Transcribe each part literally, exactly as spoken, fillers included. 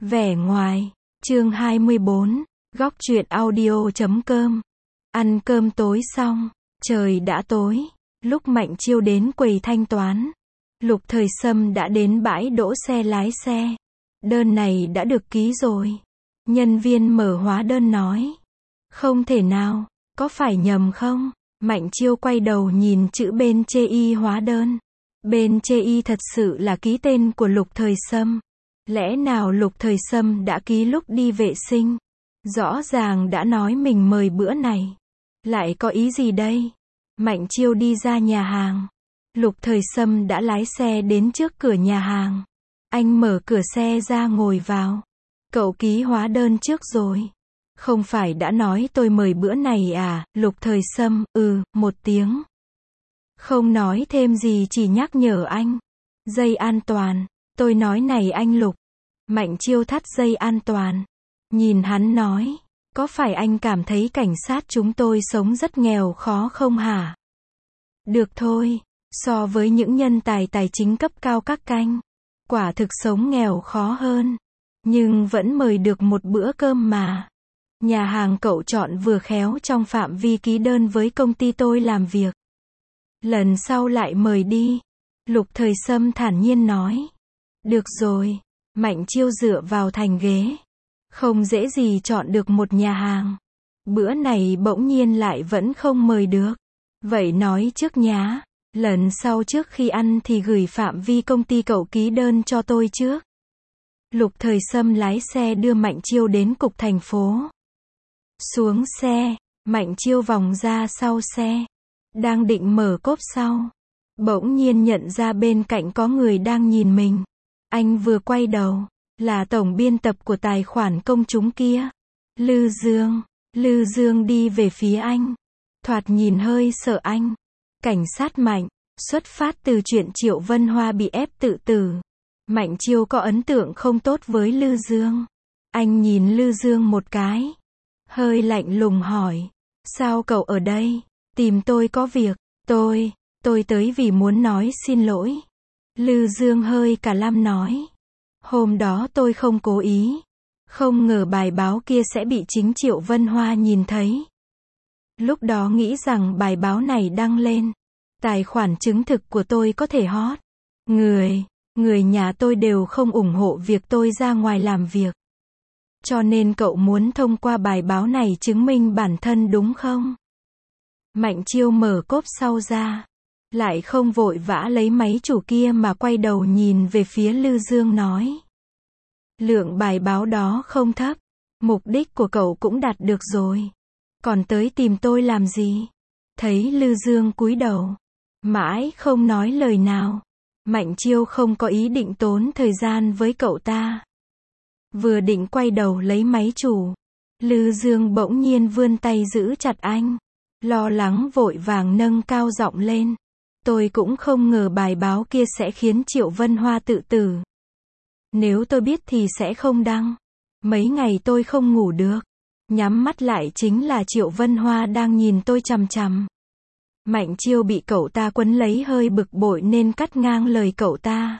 Vẻ ngoài, chương hai mươi bốn, góc truyện audio chấm com. Ăn cơm tối xong, trời đã tối, lúc Mạnh Chiêu đến quầy thanh toán, Lục Thời Sâm đã đến bãi đỗ xe lái xe. Đơn này đã được ký rồi. Nhân viên mở hóa đơn nói. Không thể nào, có phải nhầm không? Mạnh Chiêu quay đầu nhìn chữ bên chê y hóa đơn. Bên chê y thật sự là ký tên của Lục Thời Sâm. Lẽ nào Lục Thời Sâm đã ký lúc đi vệ sinh? Rõ ràng đã nói mình mời bữa này. Lại có ý gì đây? Mạnh Chiêu đi ra nhà hàng. Lục Thời Sâm đã lái xe đến trước cửa nhà hàng. Anh mở cửa xe ra ngồi vào. Cậu ký hóa đơn trước rồi. Không phải đã nói tôi mời bữa này à? Lục Thời Sâm, ừ, một tiếng. Không nói thêm gì, chỉ nhắc nhở anh. Dây an toàn. Tôi nói này anh Lục. Mạnh Chiêu thắt dây an toàn. Nhìn hắn nói. Có phải anh cảm thấy cảnh sát chúng tôi sống rất nghèo khó không hả? Được thôi. So với những nhân tài tài chính cấp cao các canh. Quả thực sống nghèo khó hơn. Nhưng vẫn mời được một bữa cơm mà. Nhà hàng cậu chọn vừa khéo trong phạm vi ký đơn với công ty tôi làm việc. Lần sau lại mời đi. Lục Thời Sâm thản nhiên nói. Được rồi. Mạnh Chiêu dựa vào thành ghế. Không dễ gì chọn được một nhà hàng. Bữa này bỗng nhiên lại vẫn không mời được. Vậy nói trước nhá. Lần sau trước khi ăn thì gửi phạm vi công ty cậu ký đơn cho tôi trước. Lục Thời Sâm lái xe đưa Mạnh Chiêu đến cục thành phố. Xuống xe, Mạnh Chiêu vòng ra sau xe. Đang định mở cốp sau. Bỗng nhiên nhận ra bên cạnh có người đang nhìn mình. Anh vừa quay đầu. Là tổng biên tập của tài khoản công chúng kia. Lư Dương. Lư Dương đi về phía anh. Thoạt nhìn hơi sợ anh. Cảnh sát Mạnh. Xuất phát từ chuyện Triệu Vân Hoa bị ép tự tử. Mạnh Chiêu có ấn tượng không tốt với Lư Dương. Anh nhìn Lư Dương một cái. Hơi lạnh lùng hỏi. Sao cậu ở đây? Tìm tôi có việc. Tôi, tôi tới vì muốn nói xin lỗi. Lư Dương hơi cả lam nói. Hôm đó tôi không cố ý. Không ngờ bài báo kia sẽ bị chính Triệu Vân Hoa nhìn thấy. Lúc đó nghĩ rằng bài báo này đăng lên. Tài khoản chứng thực của tôi có thể hot. Người, người nhà tôi đều không ủng hộ việc tôi ra ngoài làm việc. Cho nên cậu muốn thông qua bài báo này chứng minh bản thân đúng không? Mạnh Chiêu mở cốp sau ra. Lại không vội vã lấy máy chủ kia mà quay đầu nhìn về phía Lư Dương nói. Lượng bài báo đó không thấp. Mục đích của cậu cũng đạt được rồi. Còn tới tìm tôi làm gì? Thấy Lư Dương cúi đầu. Mãi không nói lời nào. Mạnh Chiêu không có ý định tốn thời gian với cậu ta. Vừa định quay đầu lấy máy chủ. Lư Dương bỗng nhiên vươn tay giữ chặt anh. Lo lắng vội vàng nâng cao giọng lên. Tôi cũng không ngờ bài báo kia sẽ khiến Triệu Vân Hoa tự tử. Nếu tôi biết thì sẽ không đăng. Mấy ngày tôi không ngủ được. Nhắm mắt lại chính là Triệu Vân Hoa đang nhìn tôi chằm chằm. Mạnh Chiêu bị cậu ta quấn lấy hơi bực bội nên cắt ngang lời cậu ta.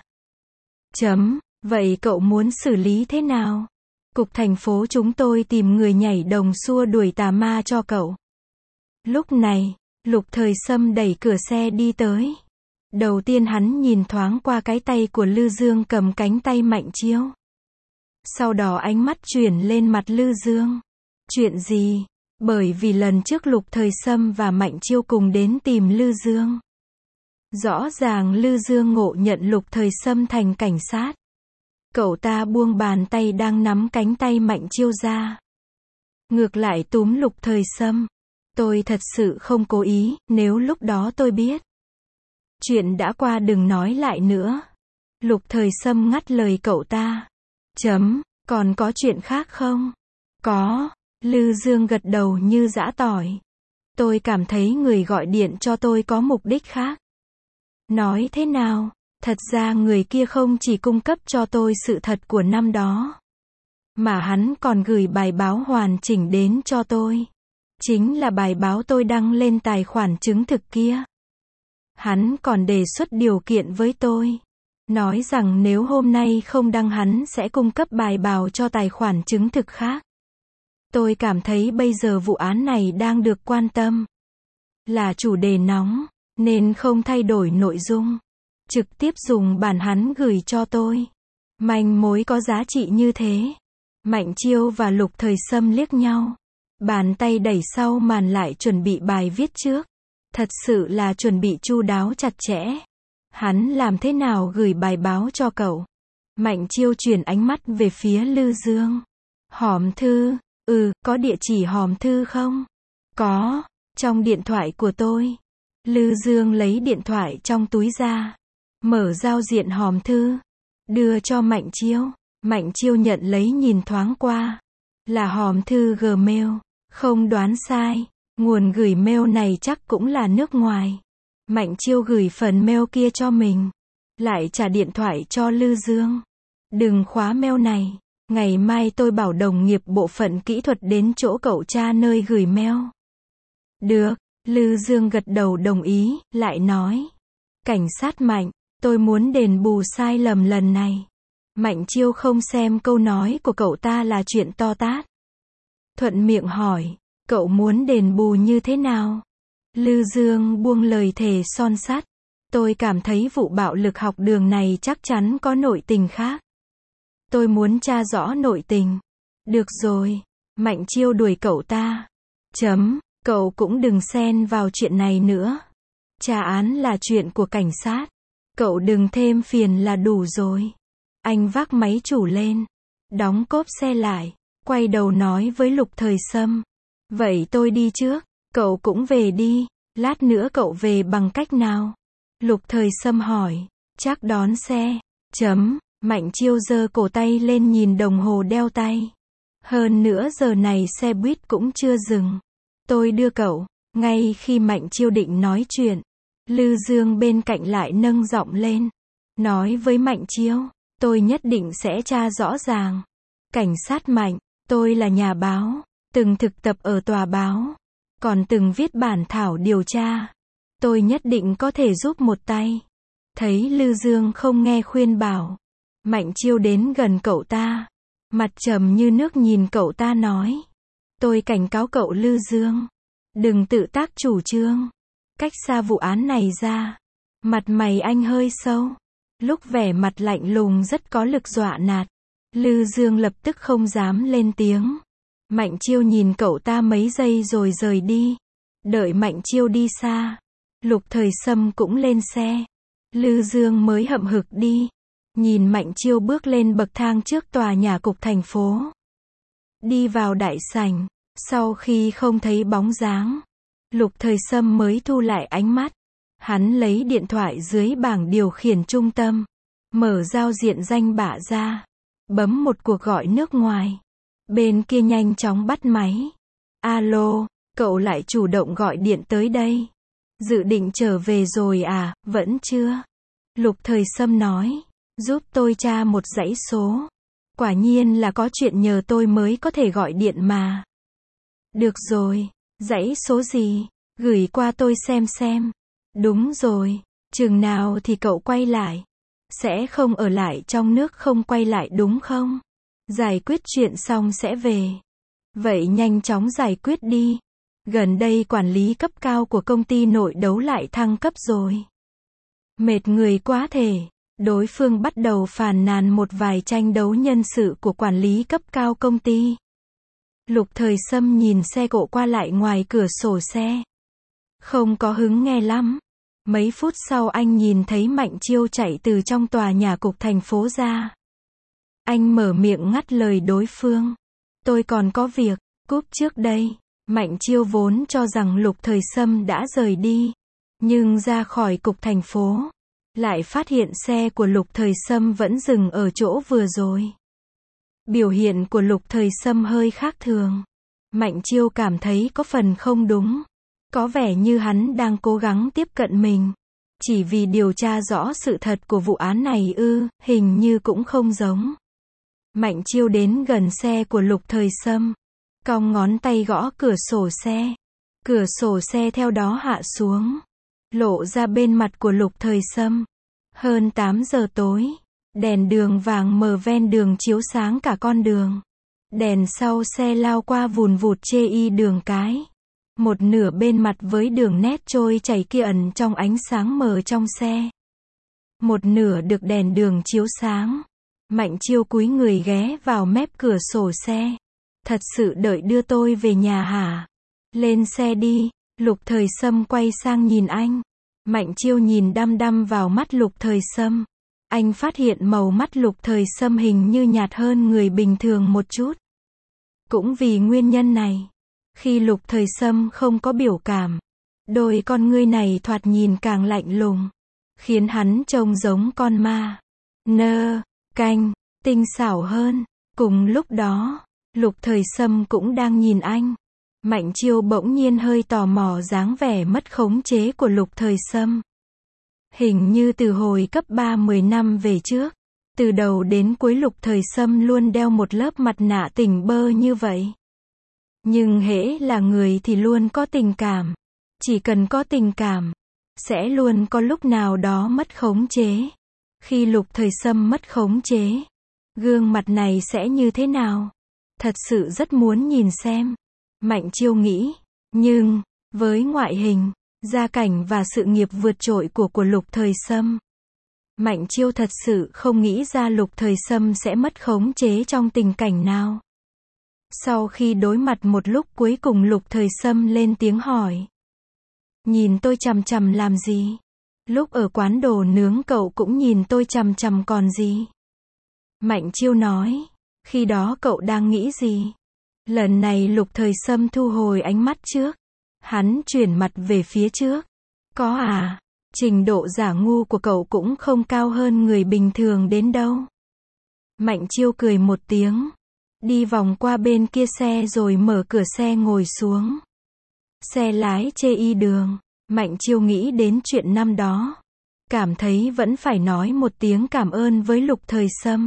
Chấm, vậy cậu muốn xử lý thế nào? Cục thành phố chúng tôi tìm người nhảy đồng xua đuổi tà ma cho cậu. Lúc này, Lục Thời Sâm đẩy cửa xe đi tới. Đầu tiên hắn nhìn thoáng qua cái tay của Lư Dương cầm cánh tay Mạnh Chiêu. Sau đó ánh mắt chuyển lên mặt Lư Dương. Chuyện gì? Bởi vì lần trước Lục Thời Sâm và Mạnh Chiêu cùng đến tìm Lư Dương. Rõ ràng Lư Dương ngộ nhận Lục Thời Sâm thành cảnh sát. Cậu ta buông bàn tay đang nắm cánh tay Mạnh Chiêu ra. Ngược lại túm Lục Thời Sâm. Tôi thật sự không cố ý, nếu lúc đó tôi biết. Chuyện đã qua đừng nói lại nữa. Lục Thời Sâm ngắt lời cậu ta. Chấm, còn có chuyện khác không? Có. Lư Dương gật đầu như giã tỏi. Tôi cảm thấy người gọi điện cho tôi có mục đích khác. Nói thế nào? Thật ra người kia không chỉ cung cấp cho tôi sự thật của năm đó. Mà hắn còn gửi bài báo hoàn chỉnh đến cho tôi. Chính là bài báo tôi đăng lên tài khoản chứng thực kia. Hắn còn đề xuất điều kiện với tôi. nói rằng nếu hôm nay không đăng hắn sẽ cung cấp bài bào cho tài khoản chứng thực khác. Tôi cảm thấy bây giờ vụ án này đang được quan tâm. Là chủ đề nóng, nên không thay đổi nội dung. Trực tiếp dùng bản hắn gửi cho tôi. Manh mối có giá trị như thế. Mạnh Chiêu và Lục Thời Sâm liếc nhau. Bàn tay đẩy sau màn lại chuẩn bị bài viết trước. Thật sự là chuẩn bị chu đáo chặt chẽ. Hắn làm thế nào gửi bài báo cho cậu? Mạnh Chiêu chuyển ánh mắt về phía Lư Dương. Hòm thư, ừ, có địa chỉ hòm thư không? Có, trong điện thoại của tôi. Lư Dương lấy điện thoại trong túi ra. Mở giao diện hòm thư. Đưa cho Mạnh Chiêu. Mạnh Chiêu nhận lấy nhìn thoáng qua. Là hòm thư Gmail. Không đoán sai. Nguồn gửi mail này chắc cũng là nước ngoài. Mạnh Chiêu gửi phần mail kia cho mình. Lại trả điện thoại cho Lư Dương. Đừng khóa mail này. Ngày mai tôi bảo đồng nghiệp bộ phận kỹ thuật đến chỗ cậu tra nơi gửi mail. Được. Lư Dương gật đầu đồng ý, lại nói. Cảnh sát Mạnh, tôi muốn đền bù sai lầm lần này. Mạnh Chiêu không xem câu nói của cậu ta là chuyện to tát. Thuận miệng hỏi, cậu muốn đền bù như thế nào? Lư Dương buông lời thề son sắt. Tôi cảm thấy vụ bạo lực học đường này chắc chắn có nội tình khác. Tôi muốn tra rõ nội tình. Được rồi. Mạnh Chiêu đuổi cậu ta. Chấm. Cậu cũng đừng xen vào chuyện này nữa. Tra án là chuyện của cảnh sát. Cậu đừng thêm phiền là đủ rồi. Anh vác máy chủ lên. Đóng cốp xe lại. Quay đầu nói với Lục Thời Sâm. Vậy tôi đi trước. Cậu cũng về đi. Lát nữa cậu về bằng cách nào? Lục Thời Sâm hỏi. Chắc đón xe. Chấm. Mạnh Chiêu giơ cổ tay lên nhìn đồng hồ đeo tay. Hơn nữa giờ này xe buýt cũng chưa dừng. Tôi đưa cậu. Ngay khi Mạnh Chiêu định nói chuyện, Lư Dương bên cạnh lại nâng giọng lên. Nói với Mạnh Chiêu, tôi nhất định sẽ tra rõ ràng. Cảnh sát Mạnh, tôi là nhà báo, từng thực tập ở tòa báo, còn từng viết bản thảo điều tra. Tôi nhất định có thể giúp một tay. Thấy Lư Dương không nghe khuyên bảo, Mạnh Chiêu đến gần cậu ta. Mặt trầm như nước nhìn cậu ta nói. Tôi cảnh cáo cậu Lư Dương. Đừng tự tác chủ trương. Cách xa vụ án này ra. Mặt mày anh hơi sâu. Lúc vẻ mặt lạnh lùng rất có lực dọa nạt. Lư Dương lập tức không dám lên tiếng. Mạnh Chiêu nhìn cậu ta mấy giây rồi rời đi. Đợi Mạnh Chiêu đi xa. Lục Thời Sâm cũng lên xe. Lư Dương mới hậm hực đi. Nhìn Mạnh Chiêu bước lên bậc thang trước tòa nhà cục thành phố. Đi vào đại sảnh. Sau khi không thấy bóng dáng, Lục Thời Sâm mới thu lại ánh mắt. Hắn lấy điện thoại dưới bảng điều khiển trung tâm. Mở giao diện danh bạ ra. Bấm một cuộc gọi nước ngoài. Bên kia nhanh chóng bắt máy. Alo, cậu lại chủ động gọi điện tới đây. Dự định trở về rồi à, vẫn chưa? Lục Thời Sâm nói. Giúp tôi tra một dãy số. Quả nhiên là có chuyện nhờ tôi mới có thể gọi điện mà. Được rồi, dãy số gì? Gửi qua tôi xem xem. Đúng rồi, chừng nào thì cậu quay lại? Sẽ không ở lại trong nước không quay lại đúng không? Giải quyết chuyện xong sẽ về. Vậy nhanh chóng giải quyết đi. Gần đây quản lý cấp cao của công ty nội đấu lại thăng cấp rồi. Mệt người quá thể. Đối phương bắt đầu phàn nàn một vài tranh đấu nhân sự của quản lý cấp cao công ty. Lục Thời Sâm nhìn xe cộ qua lại ngoài cửa sổ xe. Không có hứng nghe lắm. Mấy phút sau anh nhìn thấy Mạnh Chiêu chạy từ trong tòa nhà cục thành phố ra. Anh mở miệng ngắt lời đối phương. Tôi còn có việc, cúp trước đây. Mạnh Chiêu vốn cho rằng Lục Thời Sâm đã rời đi. Nhưng ra khỏi cục thành phố, lại phát hiện xe của Lục Thời Sâm vẫn dừng ở chỗ vừa rồi. Biểu hiện của Lục Thời Sâm hơi khác thường. Mạnh Chiêu cảm thấy có phần không đúng. Có vẻ như hắn đang cố gắng tiếp cận mình. Chỉ vì điều tra rõ sự thật của vụ án này ư, hình như cũng không giống. Mạnh Chiêu đến gần xe của Lục Thời Sâm. Cong ngón tay gõ cửa sổ xe. Cửa sổ xe theo đó hạ xuống. Lộ ra bên mặt của Lục Thời Sâm. Hơn tám giờ tối, đèn đường vàng mờ ven đường chiếu sáng cả con đường. Đèn sau xe lao qua vùn vụt chê y đường cái. Một nửa bên mặt với đường nét trôi chảy kia ẩn trong ánh sáng mờ trong xe. Một nửa được đèn đường chiếu sáng. Mạnh Chiêu cúi người ghé vào mép cửa sổ xe. Thật sự đợi đưa tôi về nhà hả? Lên xe đi. Lục Thời Sâm quay sang nhìn anh. Mạnh Chiêu nhìn đăm đăm vào mắt Lục Thời Sâm. Anh phát hiện màu mắt Lục Thời Sâm hình như nhạt hơn người bình thường một chút. Cũng vì nguyên nhân này, khi Lục Thời Sâm không có biểu cảm, đôi con ngươi này thoạt nhìn càng lạnh lùng, khiến hắn trông giống con ma. Nơ, canh, tinh xảo hơn. Cùng lúc đó, Lục Thời Sâm cũng đang nhìn anh. Mạnh Chiêu bỗng nhiên hơi tò mò dáng vẻ mất khống chế của Lục Thời Sâm. Hình như từ hồi cấp ba mười năm về trước, từ đầu đến cuối Lục Thời Sâm luôn đeo một lớp mặt nạ tỉnh bơ như vậy. Nhưng hễ là người thì luôn có tình cảm. Chỉ cần có tình cảm, sẽ luôn có lúc nào đó mất khống chế. Khi Lục Thời Sâm mất khống chế, gương mặt này sẽ như thế nào? Thật sự rất muốn nhìn xem. Mạnh Chiêu nghĩ. Nhưng, với ngoại hình, gia cảnh và sự nghiệp vượt trội của của Lục Thời Sâm, Mạnh Chiêu thật sự không nghĩ ra Lục Thời Sâm sẽ mất khống chế trong tình cảnh nào. Sau khi đối mặt một lúc cuối cùng Lục Thời Sâm lên tiếng hỏi. Nhìn tôi chằm chằm làm gì? Lúc ở quán đồ nướng cậu cũng nhìn tôi chằm chằm còn gì? Mạnh Chiêu nói. Khi đó cậu đang nghĩ gì? Lần này Lục Thời Sâm thu hồi ánh mắt trước. Hắn chuyển mặt về phía trước. Có à? Trình độ giả ngu của cậu cũng không cao hơn người bình thường đến đâu. Mạnh Chiêu cười một tiếng. Đi vòng qua bên kia xe rồi mở cửa xe ngồi xuống. Xe lái chê y đường. Mạnh Chiêu nghĩ đến chuyện năm đó. Cảm thấy vẫn phải nói một tiếng cảm ơn với Lục Thời Sâm.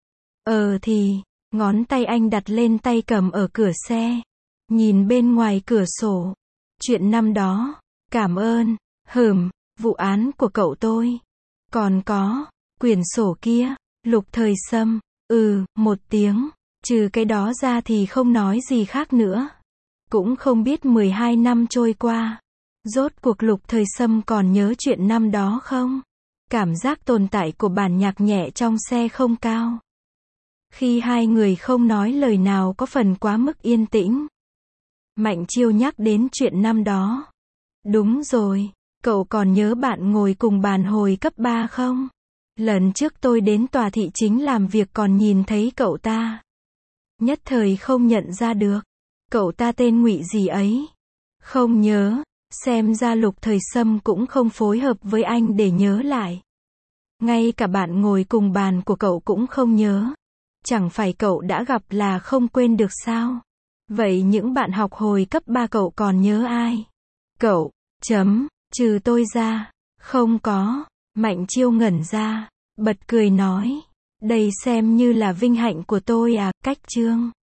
Ờ thì, ngón tay anh đặt lên tay cầm ở cửa xe. Nhìn bên ngoài cửa sổ. Chuyện năm đó, cảm ơn, hừm, vụ án của cậu tôi. Còn có, quyển sổ kia, Lục Thời Sâm, ừ, một tiếng, trừ cái đó ra thì không nói gì khác nữa. Cũng không biết mười hai năm trôi qua, rốt cuộc Lục Thời Sâm còn nhớ chuyện năm đó không? Cảm giác tồn tại của bản nhạc nhẹ trong xe không cao. Khi hai người không nói lời nào có phần quá mức yên tĩnh. Mạnh Chiêu nhắc đến chuyện năm đó. Đúng rồi, cậu còn nhớ bạn ngồi cùng bàn hồi cấp ba không? Lần trước tôi đến tòa thị chính làm việc còn nhìn thấy cậu ta. Nhất thời không nhận ra được. Cậu ta tên Ngụy gì ấy? Không nhớ, xem ra Lục Thời Sâm cũng không phối hợp với anh để nhớ lại. Ngay cả bạn ngồi cùng bàn của cậu cũng không nhớ. Chẳng phải cậu đã gặp là không quên được sao? Vậy những bạn học hồi cấp ba cậu còn nhớ ai? Cậu, chấm, trừ tôi ra. Không có. Mạnh Chiêu ngẩn ra, bật cười nói. Đây xem như là vinh hạnh của tôi à, Cách Trương.